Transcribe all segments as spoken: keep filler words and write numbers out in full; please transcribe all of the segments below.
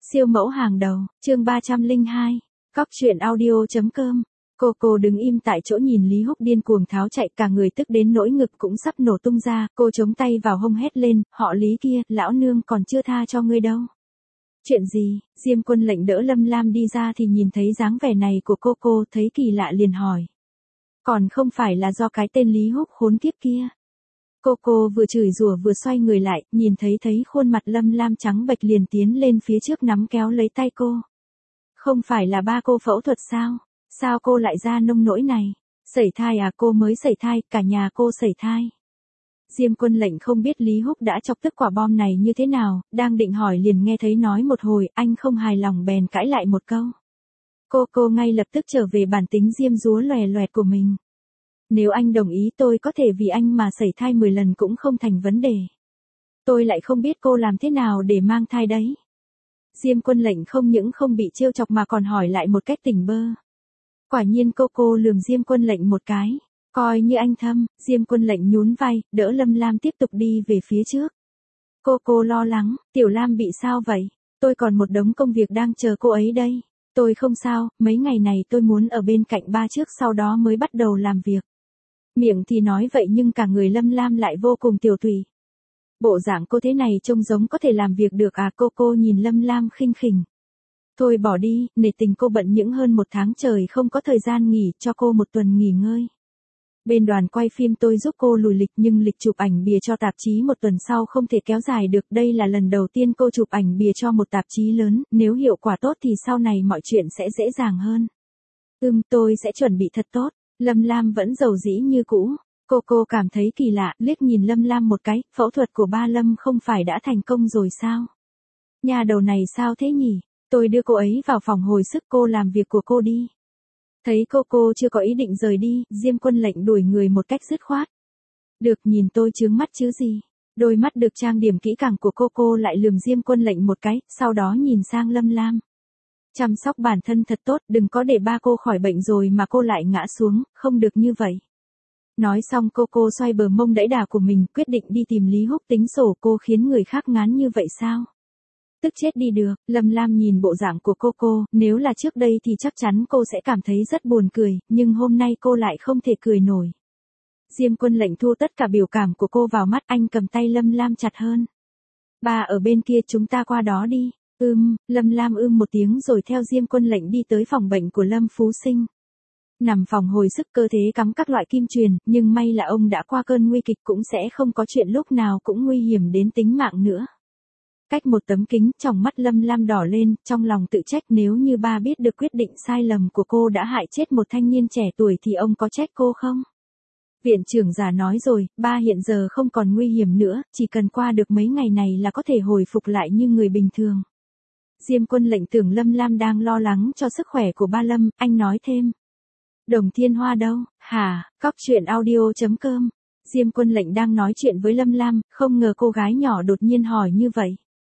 Siêu mẫu hàng đầu, chương ba trăm lẻ hai, cóc truyện audio chấm com. Cô cô đứng im tại chỗ nhìn Lý Húc điên cuồng tháo chạy, cả người tức đến nỗi ngực cũng sắp nổ tung ra, cô chống tay vào hông hét lên, họ Lý kia, lão nương còn chưa tha cho ngươi đâu. Chuyện gì? Diêm Quân Lệnh đỡ Lâm Lam đi ra thì nhìn thấy dáng vẻ này của cô cô, thấy kỳ lạ liền hỏi. Còn không phải là do cái tên Lý Húc khốn kiếp kia. Cô cô vừa chửi rủa vừa xoay người lại, nhìn thấy thấy khuôn mặt Lâm Lam trắng bệch liền tiến lên phía trước nắm kéo lấy tay cô. Không phải là ba cô phẫu thuật sao? Sao cô lại ra nông nỗi này? Sẩy thai à? Cô mới sẩy thai, cả nhà cô sẩy thai. Diêm Quân Lệnh không biết Lý Húc đã chọc tức quả bom này như thế nào, đang định hỏi liền nghe thấy nói một hồi, anh không hài lòng bèn cãi lại một câu. Cô cô ngay lập tức trở về bản tính diêm dúa lòe loẹt của mình. Nếu anh đồng ý tôi có thể vì anh mà sẩy thai mười lần cũng không thành vấn đề. Tôi lại không biết cô làm thế nào để mang thai đấy. Diêm Quân Lệnh không những không bị trêu chọc mà còn hỏi lại một cách tỉnh bơ. Quả nhiên cô cô lườm Diêm Quân Lệnh một cái. Coi như anh thâm, Diêm Quân Lệnh nhún vai, đỡ Lâm Lam tiếp tục đi về phía trước. Cô cô lo lắng, Tiểu Lam bị sao vậy? Tôi còn một đống công việc đang chờ cô ấy đây. Tôi không sao, mấy ngày này tôi muốn ở bên cạnh ba trước sau đó mới bắt đầu làm việc. Miệng thì nói vậy nhưng cả người Lâm Lam lại vô cùng tiểu tụy. Bộ dạng cô thế này trông giống có thể làm việc được à? Cô cô nhìn Lâm Lam khinh khỉnh. Thôi bỏ đi, nể tình cô bận những hơn một tháng trời không có thời gian nghỉ, cho cô một tuần nghỉ ngơi. Bên đoàn quay phim tôi giúp cô lùi lịch nhưng lịch chụp ảnh bìa cho tạp chí một tuần sau không thể kéo dài được. Đây là lần đầu tiên cô chụp ảnh bìa cho một tạp chí lớn, nếu hiệu quả tốt thì sau này mọi chuyện sẽ dễ dàng hơn. Ừm, tôi sẽ chuẩn bị thật tốt. Lâm Lam vẫn dầu dĩ như cũ. Cô cô cảm thấy kỳ lạ, liếc nhìn Lâm Lam một cái, phẫu thuật của ba Lâm không phải đã thành công rồi sao? Nhà đầu này sao thế nhỉ? Tôi đưa cô ấy vào phòng hồi sức, cô làm việc của cô đi. Thấy cô cô chưa có ý định rời đi, Diêm Quân Lệnh đuổi người một cách dứt khoát. Được, nhìn tôi chướng mắt chứ gì. Đôi mắt được trang điểm kỹ càng của cô cô lại lườm Diêm Quân Lệnh một cái, sau đó nhìn sang Lâm Lam. Chăm sóc bản thân thật tốt, đừng có để ba cô khỏi bệnh rồi mà cô lại ngã xuống, không được như vậy. Nói xong cô cô xoay bờ mông đẫy đà của mình, quyết định đi tìm Lý Húc tính sổ. Cô khiến người khác ngán như vậy sao? Tức chết đi được. Lâm Lam nhìn bộ dạng của cô cô, nếu là trước đây thì chắc chắn cô sẽ cảm thấy rất buồn cười, nhưng hôm nay cô lại không thể cười nổi. Diêm Quân Lệnh thu tất cả biểu cảm của cô vào mắt, anh cầm tay Lâm Lam chặt hơn. Ba ở bên kia, chúng ta qua đó đi. Ưm, Lâm Lam ưm một tiếng rồi theo Diêm Quân Lệnh đi tới phòng bệnh của Lâm Phú Sinh. Nằm phòng hồi sức, cơ thể cắm các loại kim truyền, nhưng may là ông đã qua cơn nguy kịch, cũng sẽ không có chuyện lúc nào cũng nguy hiểm đến tính mạng nữa. Cách một tấm kính, tròng mắt Lâm Lam đỏ lên, trong lòng tự trách, nếu như ba biết được quyết định sai lầm của cô đã hại chết một thanh niên trẻ tuổi thì ông có trách cô không? Viện trưởng già nói rồi, ba hiện giờ không còn nguy hiểm nữa, chỉ cần qua được mấy ngày này là có thể hồi phục lại như người bình thường. Diêm Quân Lệnh tưởng Lâm Lam đang lo lắng cho sức khỏe của ba Lâm, anh nói thêm. Đồng Thiên Hoa đâu? Hả? Cóc truyện audio chấm com. Diêm Quân Lệnh đang nói chuyện với Lâm Lam, không ngờ cô gái nhỏ đột nhiên hỏi như vậy.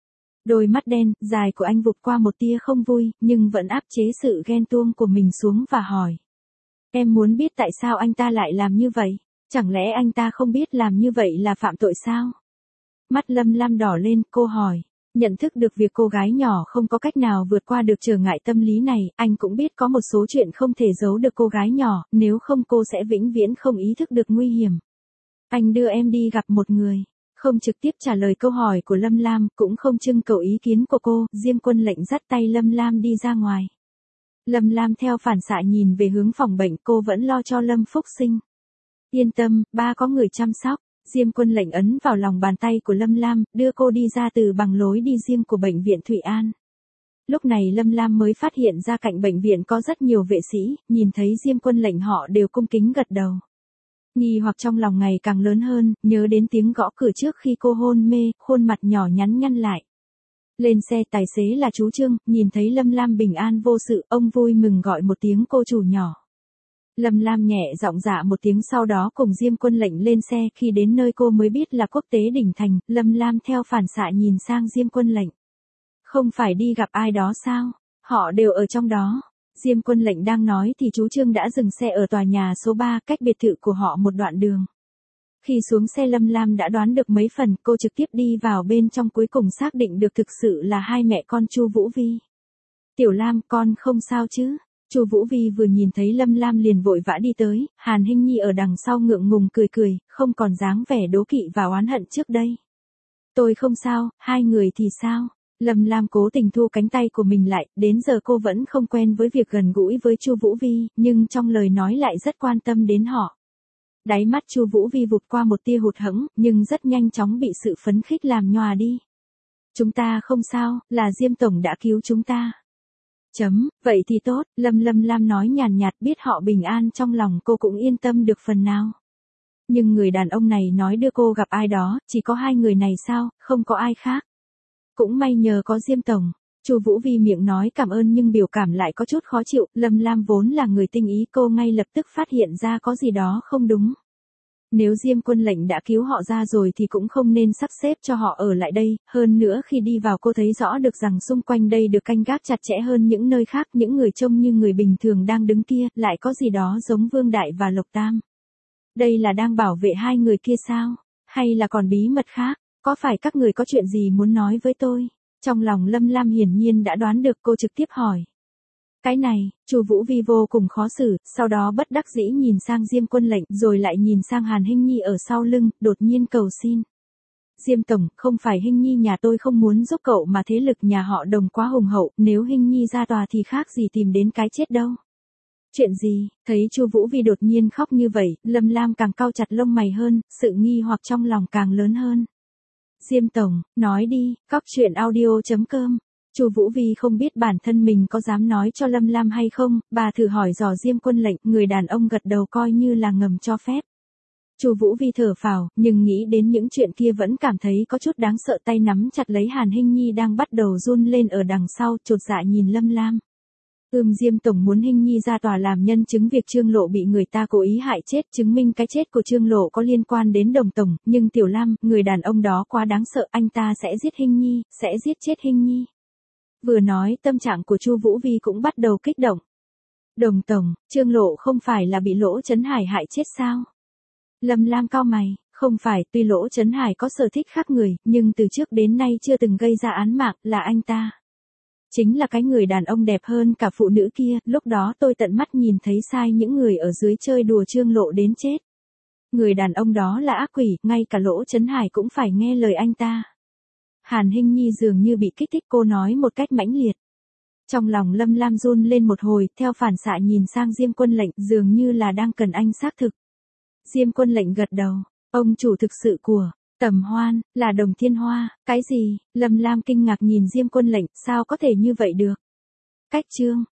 Đôi mắt đen, dài của anh vụt qua một tia không vui, nhưng vẫn áp chế sự ghen tuông của mình xuống và hỏi. Em muốn biết tại sao anh ta lại làm như vậy? Chẳng lẽ anh ta không biết làm như vậy là phạm tội sao? Mắt Lâm Lam đỏ lên, cô hỏi. Nhận thức được việc cô gái nhỏ không có cách nào vượt qua được trở ngại tâm lý này, anh cũng biết có một số chuyện không thể giấu được cô gái nhỏ, nếu không cô sẽ vĩnh viễn không ý thức được nguy hiểm. Anh đưa em đi gặp một người. Không trực tiếp trả lời câu hỏi của Lâm Lam, cũng không trưng cầu ý kiến của cô, Diêm Quân Lệnh dắt tay Lâm Lam đi ra ngoài. Lâm Lam theo phản xạ nhìn về hướng phòng bệnh, cô vẫn lo cho Lâm Phúc Sinh. Yên tâm, ba có người chăm sóc. Diêm Quân Lệnh ấn vào lòng bàn tay của Lâm Lam, đưa cô đi ra từ bằng lối đi riêng của bệnh viện Thụy An. Lúc này Lâm Lam mới phát hiện ra cạnh bệnh viện có rất nhiều vệ sĩ, nhìn thấy Diêm Quân Lệnh họ đều cung kính gật đầu. Nghi hoặc trong lòng ngày càng lớn hơn, nhớ đến tiếng gõ cửa trước khi cô hôn mê, khuôn mặt nhỏ nhắn nhăn lại. Lên xe, tài xế là chú Trương, nhìn thấy Lâm Lam bình an vô sự, ông vui mừng gọi một tiếng cô chủ nhỏ. Lâm Lam nhẹ giọng dạ một tiếng, sau đó cùng Diêm Quân Lệnh lên xe, khi đến nơi cô mới biết là Quốc tế Đỉnh Thành. Lâm Lam theo phản xạ nhìn sang Diêm Quân Lệnh. Không phải đi gặp ai đó sao? Họ đều ở trong đó. Diêm Quân Lệnh đang nói thì chú Trương đã dừng xe ở tòa nhà số ba, cách biệt thự của họ một đoạn đường. Khi xuống xe Lâm Lam đã đoán được mấy phần, cô trực tiếp đi vào bên trong cuối cùng xác định được thực sự là hai mẹ con Chu Vũ Vi. Tiểu Lam, con không sao chứ? Chu Vũ Vi vừa nhìn thấy Lâm Lam liền vội vã đi tới, Hàn Hinh Nhi ở đằng sau ngượng ngùng cười cười, không còn dáng vẻ đố kỵ và oán hận trước đây. Tôi không sao, hai người thì sao? Lâm Lam cố tình thu cánh tay của mình lại, đến giờ cô vẫn không quen với việc gần gũi với Chu Vũ Vi, nhưng trong lời nói lại rất quan tâm đến họ. Đáy mắt Chu Vũ Vi vụt qua một tia hụt hẫng, nhưng rất nhanh chóng bị sự phấn khích làm nhòa đi. Chúng ta không sao, là Diêm tổng đã cứu chúng ta. Chấm, vậy thì tốt, Lâm Lâm Lam nói nhàn nhạt, biết họ bình an trong lòng cô cũng yên tâm được phần nào. Nhưng người đàn ông này nói đưa cô gặp ai đó, chỉ có hai người này sao, không có ai khác. Cũng may nhờ có Diêm tổng. Chu Vũ Vi miệng nói cảm ơn nhưng biểu cảm lại có chút khó chịu, Lâm Lam vốn là người tinh ý, cô ngay lập tức phát hiện ra có gì đó không đúng. Nếu Diêm Quân Lệnh đã cứu họ ra rồi thì cũng không nên sắp xếp cho họ ở lại đây, hơn nữa khi đi vào cô thấy rõ được rằng xung quanh đây được canh gác chặt chẽ hơn những nơi khác, những người trông như người bình thường đang đứng kia, lại có gì đó giống Vương Đại và Lộc Tam. Đây là đang bảo vệ hai người kia sao? Hay là còn bí mật khác? Có phải các người có chuyện gì muốn nói với tôi? Trong lòng Lâm Lam hiển nhiên đã đoán được, cô trực tiếp hỏi. Cái này, Chu Vũ Vi vô cùng khó xử, sau đó bất đắc dĩ nhìn sang Diêm Quân Lệnh, rồi lại nhìn sang Hàn Hinh Nhi ở sau lưng, đột nhiên cầu xin. Diêm tổng, không phải Hinh Nhi nhà tôi không muốn giúp cậu mà thế lực nhà họ Đồng quá hùng hậu, nếu Hinh Nhi ra tòa thì khác gì tìm đến cái chết đâu. Chuyện gì? Thấy Chu Vũ Vi đột nhiên khóc như vậy, Lâm Lam càng cau chặt lông mày hơn, sự nghi hoặc trong lòng càng lớn hơn. Diêm tổng, nói đi, cóc truyện audio chấm com. Chu Vũ Vi không biết bản thân mình có dám nói cho Lâm Lam hay không, bà thử hỏi dò Diêm Quân Lệnh, người đàn ông gật đầu coi như là ngầm cho phép. Chu Vũ Vi thở phào, nhưng nghĩ đến những chuyện kia vẫn cảm thấy có chút đáng sợ, tay nắm chặt lấy Hàn Hinh Nhi đang bắt đầu run lên ở đằng sau, chột dạ nhìn Lâm Lam. Ừm, Diêm tổng muốn Hinh Nhi ra tòa làm nhân chứng việc Trương Lộ bị người ta cố ý hại chết, chứng minh cái chết của Trương Lộ có liên quan đến Đồng tổng, nhưng Tiểu Lam, người đàn ông đó quá đáng sợ, anh ta sẽ giết Hinh Nhi, sẽ giết chết Hinh Nhi. Vừa nói, tâm trạng của Chu Vũ Vi cũng bắt đầu kích động. Đồng tổng, Trương Lộ không phải là bị Lỗ Chấn Hải hại chết sao? Lâm Lam cau mày, không phải, tuy Lỗ Chấn Hải có sở thích khác người, nhưng từ trước đến nay chưa từng gây ra án mạng, là anh ta. Chính là cái người đàn ông đẹp hơn cả phụ nữ kia, lúc đó tôi tận mắt nhìn thấy sai những người ở dưới chơi đùa Trương Lộ đến chết. Người đàn ông đó là ác quỷ, ngay cả Lỗ Chấn Hải cũng phải nghe lời anh ta. Hàn Hinh Nhi dường như bị kích thích, cô nói một cách mãnh liệt. Trong lòng Lâm Lam run lên một hồi, theo phản xạ nhìn sang Diêm Quân Lệnh, dường như là đang cần anh xác thực. Diêm Quân Lệnh gật đầu, ông chủ thực sự của Tầm Hoan, là Đồng Thiên Hoa, cái gì? Lâm Lam kinh ngạc nhìn Diêm Quân Lệnh, sao có thể như vậy được? Cách chương,